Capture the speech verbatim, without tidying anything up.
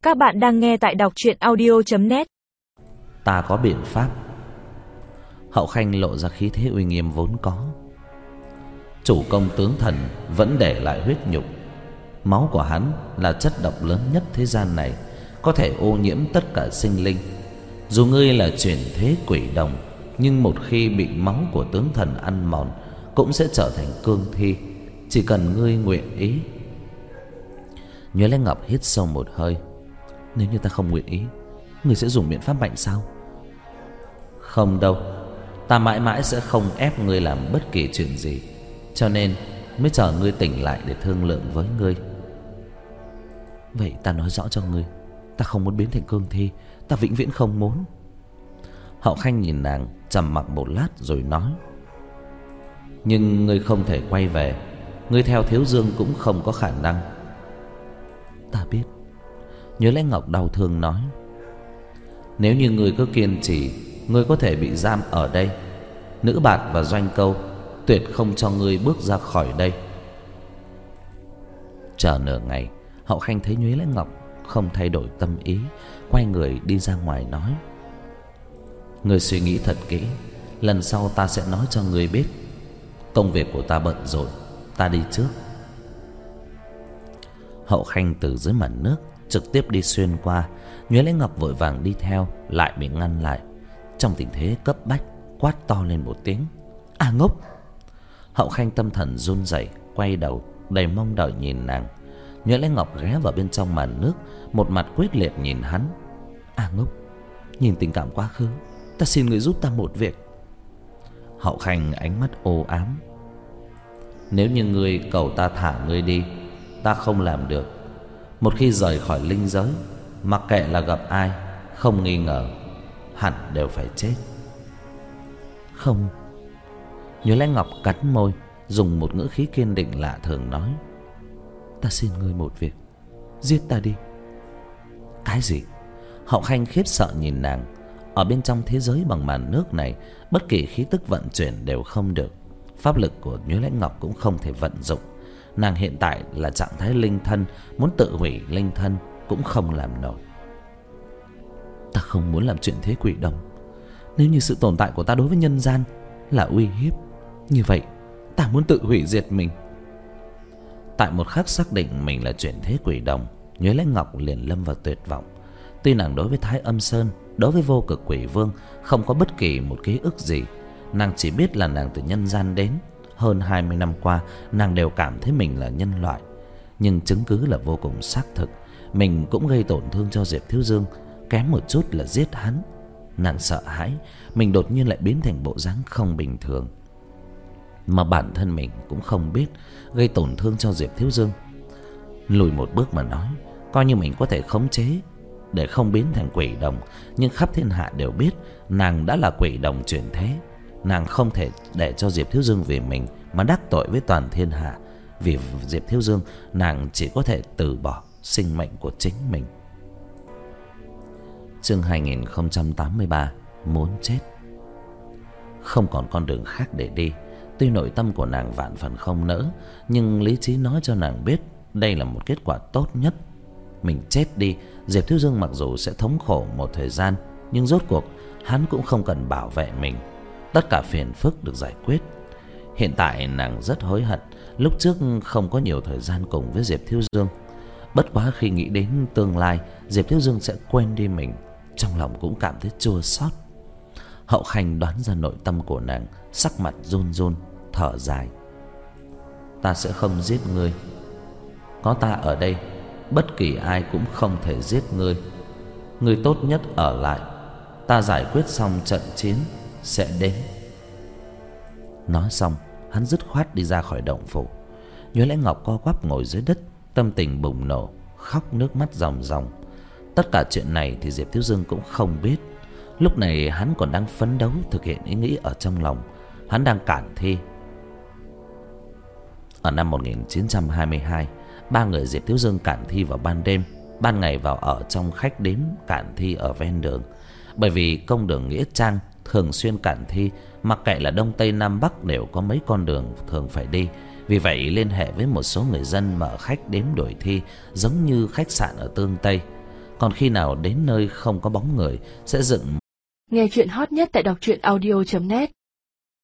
Các bạn đang nghe tại đọc truyện audio chấm net. Ta có biện pháp. Hậu Khanh lộ ra khí thế uy nghiêm vốn có. Chủ công tướng thần vẫn để lại huyết nhục. Máu của hắn là chất độc lớn nhất thế gian này, có thể ô nhiễm tất cả sinh linh. Dù ngươi là chuyển thế quỷ đồng, nhưng một khi bị máu của tướng thần ăn mòn, cũng sẽ trở thành cương thi. Chỉ cần ngươi nguyện ý. Nhuế Lãnh Ngọc hít sâu một hơi. Nếu như ta không nguyện ý, ngươi sẽ dùng biện pháp mạnh sao? Không đâu, ta mãi mãi sẽ không ép ngươi làm bất kỳ chuyện gì, cho nên mới chờ ngươi tỉnh lại để thương lượng với ngươi. Vậy ta nói rõ cho ngươi, ta không muốn biến thành cương thi, ta vĩnh viễn không muốn. Hậu Khanh nhìn nàng trầm mặc một lát rồi nói: Nhưng ngươi không thể quay về, ngươi theo Thiếu Dương cũng không có khả năng. Ta biết. Nhuế Lãnh Ngọc đau thương nói: Nếu như ngươi cứ kiên trì, ngươi có thể bị giam ở đây. Nữ Bạt và Doanh Câu tuyệt không cho ngươi bước ra khỏi đây. Chờ nửa ngày, Hậu Khanh thấy Nhuế Lãnh Ngọc không thay đổi tâm ý, quay người đi ra ngoài nói: Ngươi suy nghĩ thật kỹ, lần sau ta sẽ nói cho ngươi biết. Công việc của ta bận rồi, ta đi trước. Hậu Khanh từ dưới mặt nước trực tiếp đi xuyên qua. Nhuế Lãnh Ngọc vội vàng đi theo, lại bị ngăn lại. Trong tình thế cấp bách, quát to lên một tiếng: À ngốc! Hậu Khanh tâm thần run rẩy, quay đầu đầy mong đợi nhìn nàng. Nhuế Lãnh Ngọc ghé vào bên trong màn nước, một mặt quyết liệt nhìn hắn: À ngốc! Nhìn tình cảm quá khứ, ta xin người giúp ta một việc. Hậu Khanh ánh mắt ô ám: Nếu như ngươi cầu ta thả ngươi đi, ta không làm được. Một khi rời khỏi linh giới, mặc kệ là gặp ai, không nghi ngờ hẳn đều phải chết. Không. Nhuế Lãnh Ngọc cắn môi, dùng một ngữ khí kiên định lạ thường nói: Ta xin ngươi một việc, giết ta đi. Cái gì? Hậu Khanh khiếp sợ nhìn nàng. Ở bên trong thế giới bằng màn nước này, bất kỳ khí tức vận chuyển đều không được. Pháp lực của Nhuế Lãnh Ngọc cũng không thể vận dụng. Nàng hiện tại là trạng thái linh thân, muốn tự hủy linh thân cũng không làm nổi. Ta không muốn làm chuyện thế quỷ đồng. Nếu như sự tồn tại của ta đối với nhân gian là uy hiếp, như vậy ta muốn tự hủy diệt mình. Tại một khắc xác định mình là chuyển thế quỷ đồng, Nhuế Lãnh Ngọc liền lâm vào tuyệt vọng. Tuy nàng đối với Thái Âm Sơn, đối với Vô Cực Quỷ Vương không có bất kỳ một ký ức gì. Nàng chỉ biết là nàng từ nhân gian đến, hơn hai mươi năm qua nàng đều cảm thấy mình là nhân loại. Nhưng chứng cứ là vô cùng xác thực. Mình cũng gây tổn thương cho Diệp Thiếu Dương, kém một chút là giết hắn. Nàng sợ hãi mình đột nhiên lại biến thành bộ dáng không bình thường, mà bản thân mình cũng không biết gây tổn thương cho Diệp Thiếu Dương. Lùi một bước mà nói, coi như mình có thể khống chế để không biến thành quỷ đồng, nhưng khắp thiên hạ đều biết nàng đã là quỷ đồng chuyển thế. Nàng không thể để cho Diệp Thiếu Dương vì mình mà đắc tội với toàn thiên hạ. Vì Diệp Thiếu Dương, nàng chỉ có thể từ bỏ sinh mệnh của chính mình. Chương hai nghìn không trăm tám mươi ba. Muốn chết. Không còn con đường khác để đi. Tuy nội tâm của nàng vạn phần không nỡ, nhưng lý trí nói cho nàng biết đây là một kết quả tốt nhất. Mình chết đi, Diệp Thiếu Dương mặc dù sẽ thống khổ một thời gian, nhưng rốt cuộc hắn cũng không cần bảo vệ mình. Tất cả phiền phức được giải quyết. Hiện tại nàng rất hối hận lúc trước không có nhiều thời gian cùng với Diệp Thiếu Dương. Bất quá khi nghĩ đến tương lai Diệp Thiếu Dương sẽ quên đi mình, trong lòng cũng cảm thấy chua xót. Hậu Khanh đoán ra nội tâm của nàng, sắc mặt run run, thở dài: Ta sẽ không giết ngươi. Có ta ở đây, bất kỳ ai cũng không thể giết ngươi. Ngươi tốt nhất ở lại, ta giải quyết xong trận chiến sẽ đến. Nói xong, hắn dứt khoát đi ra khỏi động phủ. Nhuế Lãnh Ngọc co quắp ngồi dưới đất, tâm tình bùng nổ, khóc nước mắt ròng ròng. Tất cả chuyện này thì Diệp Thiếu Dương cũng không biết. Lúc này hắn còn đang phấn đấu thực hiện ý nghĩ ở trong lòng. Hắn đang cản thi. Ở năm một nghìn chín trăm hai mươi hai, ba người Diệp Thiếu Dương cản thi vào ban đêm, ban ngày vào ở trong khách điếm cản thi ở ven đường. Bởi vì công đường nghĩa trang thường xuyên cản thi, mặc kệ là đông tây nam bắc đều có mấy con đường thường phải đi. Vì vậy liên hệ với một số người dân mở khách điếm đổi thi, giống như khách sạn ở Tương Tây. Còn khi nào đến nơi không có bóng người sẽ dựng. Nghe chuyện hot nhất tại đọc truyện audio chấm net.